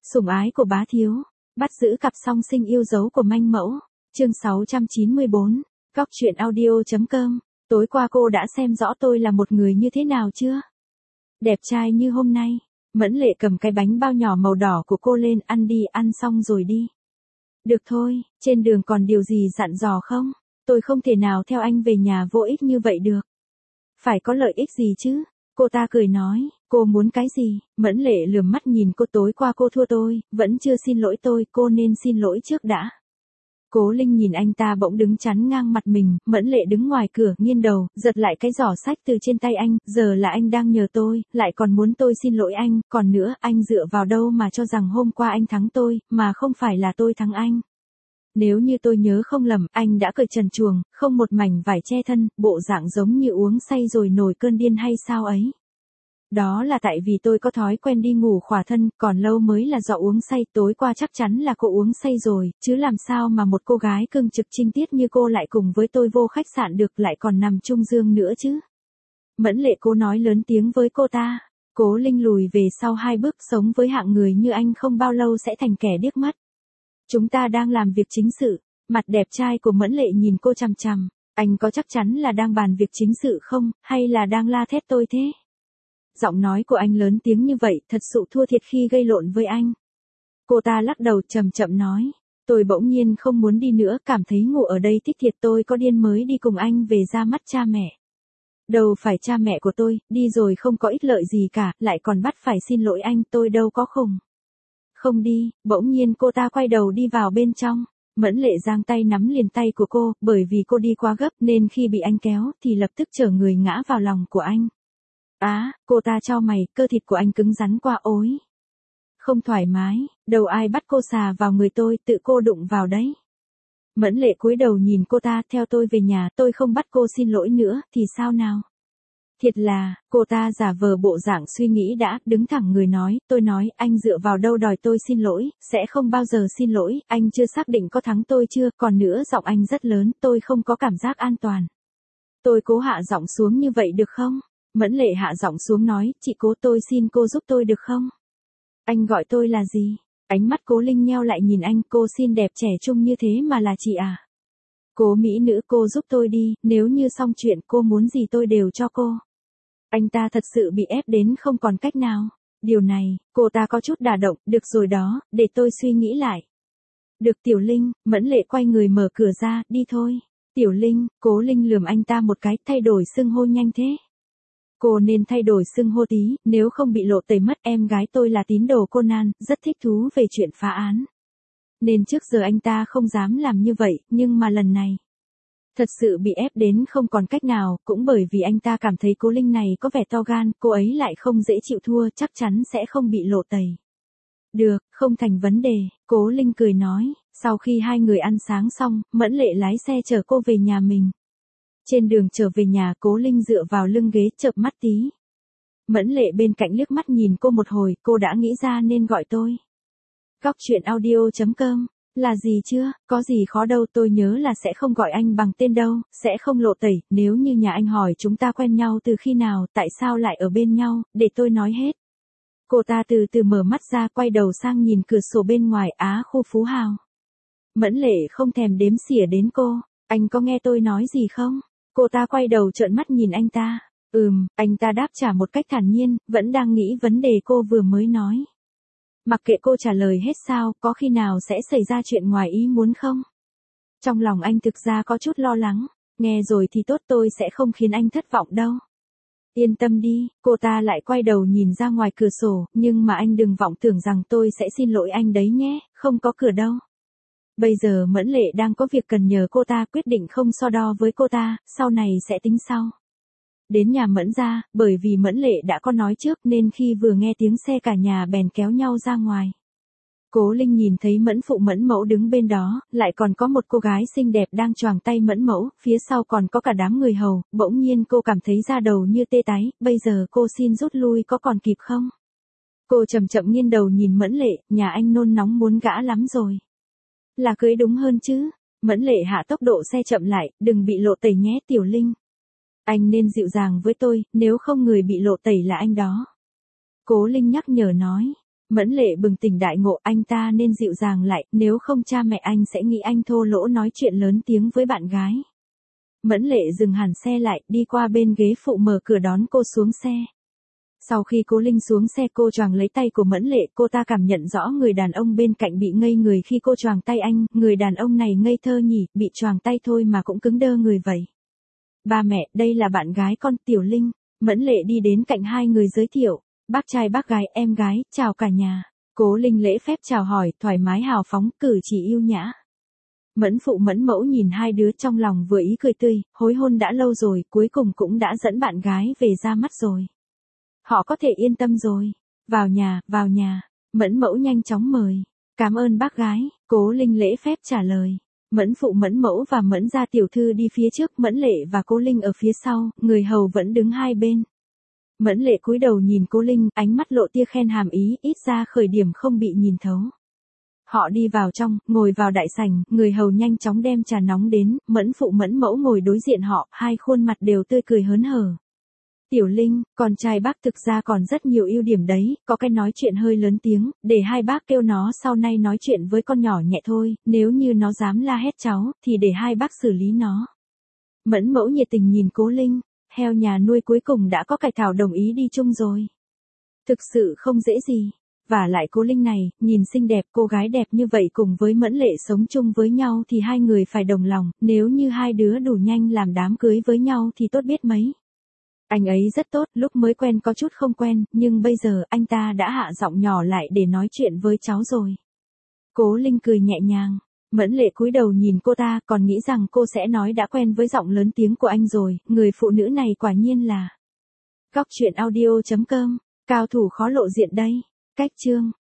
Sủng ái của bá thiếu, bắt giữ cặp song sinh yêu dấu của manh mẫu, chương 694, góc truyện audio.com, tối qua cô đã xem rõ tôi là một người như thế nào chưa? Đẹp trai như hôm nay, Mẫn Lệ cầm cái bánh bao nhỏ màu đỏ của cô lên, ăn đi, ăn xong rồi đi. Được thôi, trên đường còn điều gì dặn dò không? Tôi không thể nào theo anh về nhà vô ích như vậy được. Phải có lợi ích gì chứ? Cô ta cười nói, cô muốn cái gì? Mẫn Lệ lườm mắt nhìn cô, tối qua cô thua tôi, vẫn chưa xin lỗi tôi, cô nên xin lỗi trước đã. Cố Linh nhìn anh ta bỗng đứng chắn ngang mặt mình, Mẫn Lệ đứng ngoài cửa, nghiêng đầu, giật lại cái giỏ sách từ trên tay anh, giờ là anh đang nhờ tôi, lại còn muốn tôi xin lỗi anh, còn nữa, anh dựa vào đâu mà cho rằng hôm qua anh thắng tôi, mà không phải là tôi thắng anh. Nếu như tôi nhớ không lầm, anh đã cởi trần truồng, không một mảnh vải che thân, bộ dạng giống như uống say rồi nổi cơn điên hay sao ấy. Đó là tại vì tôi có thói quen đi ngủ khỏa thân, còn lâu mới là do uống say, tối qua chắc chắn là cô uống say rồi, chứ làm sao mà một cô gái cưng trực trinh tiết như cô lại cùng với tôi vô khách sạn được, lại còn nằm chung giường nữa chứ. Mẫn Lệ cố nói lớn tiếng với cô ta. Cố Linh lùi về sau 2 bước, sống với hạng người như anh không bao lâu sẽ thành kẻ điếc mắt. Chúng ta đang làm việc chính sự. Mặt đẹp trai của Mẫn Lệ nhìn cô chằm chằm. Anh có chắc chắn là đang bàn việc chính sự không, hay là đang la thét tôi thế? Giọng nói của anh lớn tiếng như vậy, thật sự thua thiệt khi gây lộn với anh. Cô ta lắc đầu chậm chậm nói, tôi bỗng nhiên không muốn đi nữa, cảm thấy ngủ ở đây thích thiệt, tôi có điên mới đi cùng anh về ra mắt cha mẹ. Đâu phải cha mẹ của tôi, đi rồi không có ích lợi gì cả, lại còn bắt phải xin lỗi anh, tôi đâu có khùng. Không đi, bỗng nhiên cô ta quay đầu đi vào bên trong. Mẫn Lệ giang tay nắm liền tay của cô, bởi vì cô đi quá gấp nên khi bị anh kéo thì lập tức trở người ngã vào lòng của anh. Cô ta chau mày, cơ thịt của anh cứng rắn qua ối. Không thoải mái, đâu ai bắt cô xà vào người tôi, tự cô đụng vào đấy. Mẫn Lệ cúi đầu nhìn cô ta, theo tôi về nhà, tôi không bắt cô xin lỗi nữa, thì sao nào? Thiệt là, cô ta giả vờ bộ dạng suy nghĩ đã, đứng thẳng người nói, tôi nói, anh dựa vào đâu đòi tôi xin lỗi, sẽ không bao giờ xin lỗi, anh chưa xác định có thắng tôi chưa, còn nữa giọng anh rất lớn, tôi không có cảm giác an toàn. Tôi cố hạ giọng xuống như vậy được không? Mẫn Lệ hạ giọng xuống nói, chị Cố, tôi xin cô giúp tôi được không? Anh gọi tôi là gì? Ánh mắt Cố Linh nheo lại nhìn anh, cô xinh đẹp trẻ trung như thế mà là chị à? Cố mỹ nữ, cô giúp tôi đi, nếu như xong chuyện cô muốn gì tôi đều cho cô. Anh ta thật sự bị ép đến không còn cách nào. Điều này, cô ta có chút đả động, được rồi đó, để tôi suy nghĩ lại. Được Tiểu Linh, Mẫn Lệ quay người mở cửa ra, đi thôi. Tiểu Linh, Cố Linh lườm anh ta một cái, thay đổi xưng hô nhanh thế. Cô nên thay đổi xưng hô tí, nếu không bị lộ tẩy mất. Em gái tôi là tín đồ Conan, rất thích thú về chuyện phá án. Nên trước giờ anh ta không dám làm như vậy, nhưng mà lần này, thật sự bị ép đến không còn cách nào, cũng bởi vì anh ta cảm thấy Cố Linh này có vẻ to gan, cô ấy lại không dễ chịu thua, chắc chắn sẽ không bị lộ tẩy. Được, không thành vấn đề, Cố Linh cười nói. Sau khi hai người ăn sáng xong, Mẫn Lệ lái xe chở cô về nhà mình. Trên đường trở về nhà, Cố Linh dựa vào lưng ghế, chợp mắt tí. Mẫn Lệ bên cạnh liếc mắt nhìn cô một hồi, cô đã nghĩ ra nên gọi tôi. Góc truyện audio.com, là gì chưa, có gì khó đâu, tôi nhớ là sẽ không gọi anh bằng tên đâu, sẽ không lộ tẩy, nếu như nhà anh hỏi chúng ta quen nhau từ khi nào, tại sao lại ở bên nhau, để tôi nói hết. Cô ta từ từ mở mắt ra, quay đầu sang nhìn cửa sổ bên ngoài, khu Phú Hào. Mẫn Lệ không thèm đếm xỉa đến cô, anh có nghe tôi nói gì không? Cô ta quay đầu trợn mắt nhìn anh ta. Anh ta đáp trả một cách thản nhiên, vẫn đang nghĩ vấn đề cô vừa mới nói. Mặc kệ cô trả lời hết sao, có khi nào sẽ xảy ra chuyện ngoài ý muốn không? Trong lòng anh thực ra có chút lo lắng, nghe rồi thì tốt, tôi sẽ không khiến anh thất vọng đâu. Yên tâm đi, cô ta lại quay đầu nhìn ra ngoài cửa sổ, nhưng mà anh đừng vọng tưởng rằng tôi sẽ xin lỗi anh đấy nhé, không có cửa đâu. Bây giờ Mẫn Lệ đang có việc cần nhờ cô ta, quyết định không so đo với cô ta, sau này sẽ tính sau. Đến nhà Mẫn gia, bởi vì Mẫn Lệ đã có nói trước nên khi vừa nghe tiếng xe cả nhà bèn kéo nhau ra ngoài. Cố Linh nhìn thấy Mẫn phụ Mẫn mẫu đứng bên đó, lại còn có một cô gái xinh đẹp đang choàng tay Mẫn mẫu, phía sau còn có cả đám người hầu, bỗng nhiên cô cảm thấy da đầu như tê tái, bây giờ cô xin rút lui có còn kịp không? Cô chậm chậm nghiêng đầu nhìn Mẫn Lệ, nhà anh nôn nóng muốn gã lắm rồi. Là cưới đúng hơn chứ? Mẫn Lệ hạ tốc độ xe chậm lại, đừng bị lộ tẩy nhé Tiểu Linh. Anh nên dịu dàng với tôi, nếu không người bị lộ tẩy là anh đó. Cố Linh nhắc nhở nói. Mẫn Lệ bừng tỉnh đại ngộ, anh ta nên dịu dàng lại, nếu không cha mẹ anh sẽ nghĩ anh thô lỗ nói chuyện lớn tiếng với bạn gái. Mẫn Lệ dừng hẳn xe lại, đi qua bên ghế phụ mở cửa đón cô xuống xe. Sau khi Cố Linh xuống xe cô choàng lấy tay của Mẫn Lệ, cô ta cảm nhận rõ người đàn ông bên cạnh bị ngây người khi cô choàng tay anh, người đàn ông này ngây thơ nhỉ, bị choàng tay thôi mà cũng cứng đơ người vậy. Ba mẹ, đây là bạn gái con, Tiểu Linh. Mẫn Lệ đi đến cạnh hai người giới thiệu, bác trai bác gái, em gái, chào cả nhà. Cố Linh lễ phép chào hỏi, thoải mái hào phóng, cử chỉ yêu nhã. Mẫn phụ mẫn mẫu nhìn hai đứa trong lòng vừa ý cười tươi, hối hôn đã lâu rồi, cuối cùng cũng đã dẫn bạn gái về ra mắt rồi. Họ có thể yên tâm rồi. Vào nhà, Mẫn mẫu nhanh chóng mời. Cảm ơn bác gái, Cố Linh lễ phép trả lời. Mẫn phụ mẫn mẫu và Mẫn gia tiểu thư đi phía trước, Mẫn Lệ và Cố Linh ở phía sau, người hầu vẫn đứng hai bên. Mẫn Lệ cúi đầu nhìn Cố Linh, ánh mắt lộ tia khen hàm ý, ít ra khởi điểm không bị nhìn thấu. Họ đi vào trong, ngồi vào đại sảnh, người hầu nhanh chóng đem trà nóng đến, Mẫn phụ mẫn mẫu ngồi đối diện họ, hai khuôn mặt đều tươi cười hớn hở. Tiểu Linh, con trai bác thực ra còn rất nhiều ưu điểm đấy, có cái nói chuyện hơi lớn tiếng, để hai bác kêu nó sau này nói chuyện với con nhỏ nhẹ thôi, nếu như nó dám la hét cháu, thì để hai bác xử lý nó. Mẫn mẫu nhiệt tình nhìn Cố Linh, heo nhà nuôi cuối cùng đã có cải thảo đồng ý đi chung rồi. Thực sự không dễ gì. Và lại Cố Linh này, nhìn xinh đẹp, cô gái đẹp như vậy cùng với Mẫn Lệ sống chung với nhau thì hai người phải đồng lòng, nếu như hai đứa đủ nhanh làm đám cưới với nhau thì tốt biết mấy. Anh ấy rất tốt, lúc mới quen có chút không quen, nhưng bây giờ anh ta đã hạ giọng nhỏ lại để nói chuyện với cháu rồi. Cố Linh cười nhẹ nhàng, Mẫn Lệ cúi đầu nhìn cô ta, còn nghĩ rằng cô sẽ nói đã quen với giọng lớn tiếng của anh rồi, người phụ nữ này quả nhiên là. Góc truyện audio.com, cao thủ khó lộ diện đây. Cách chương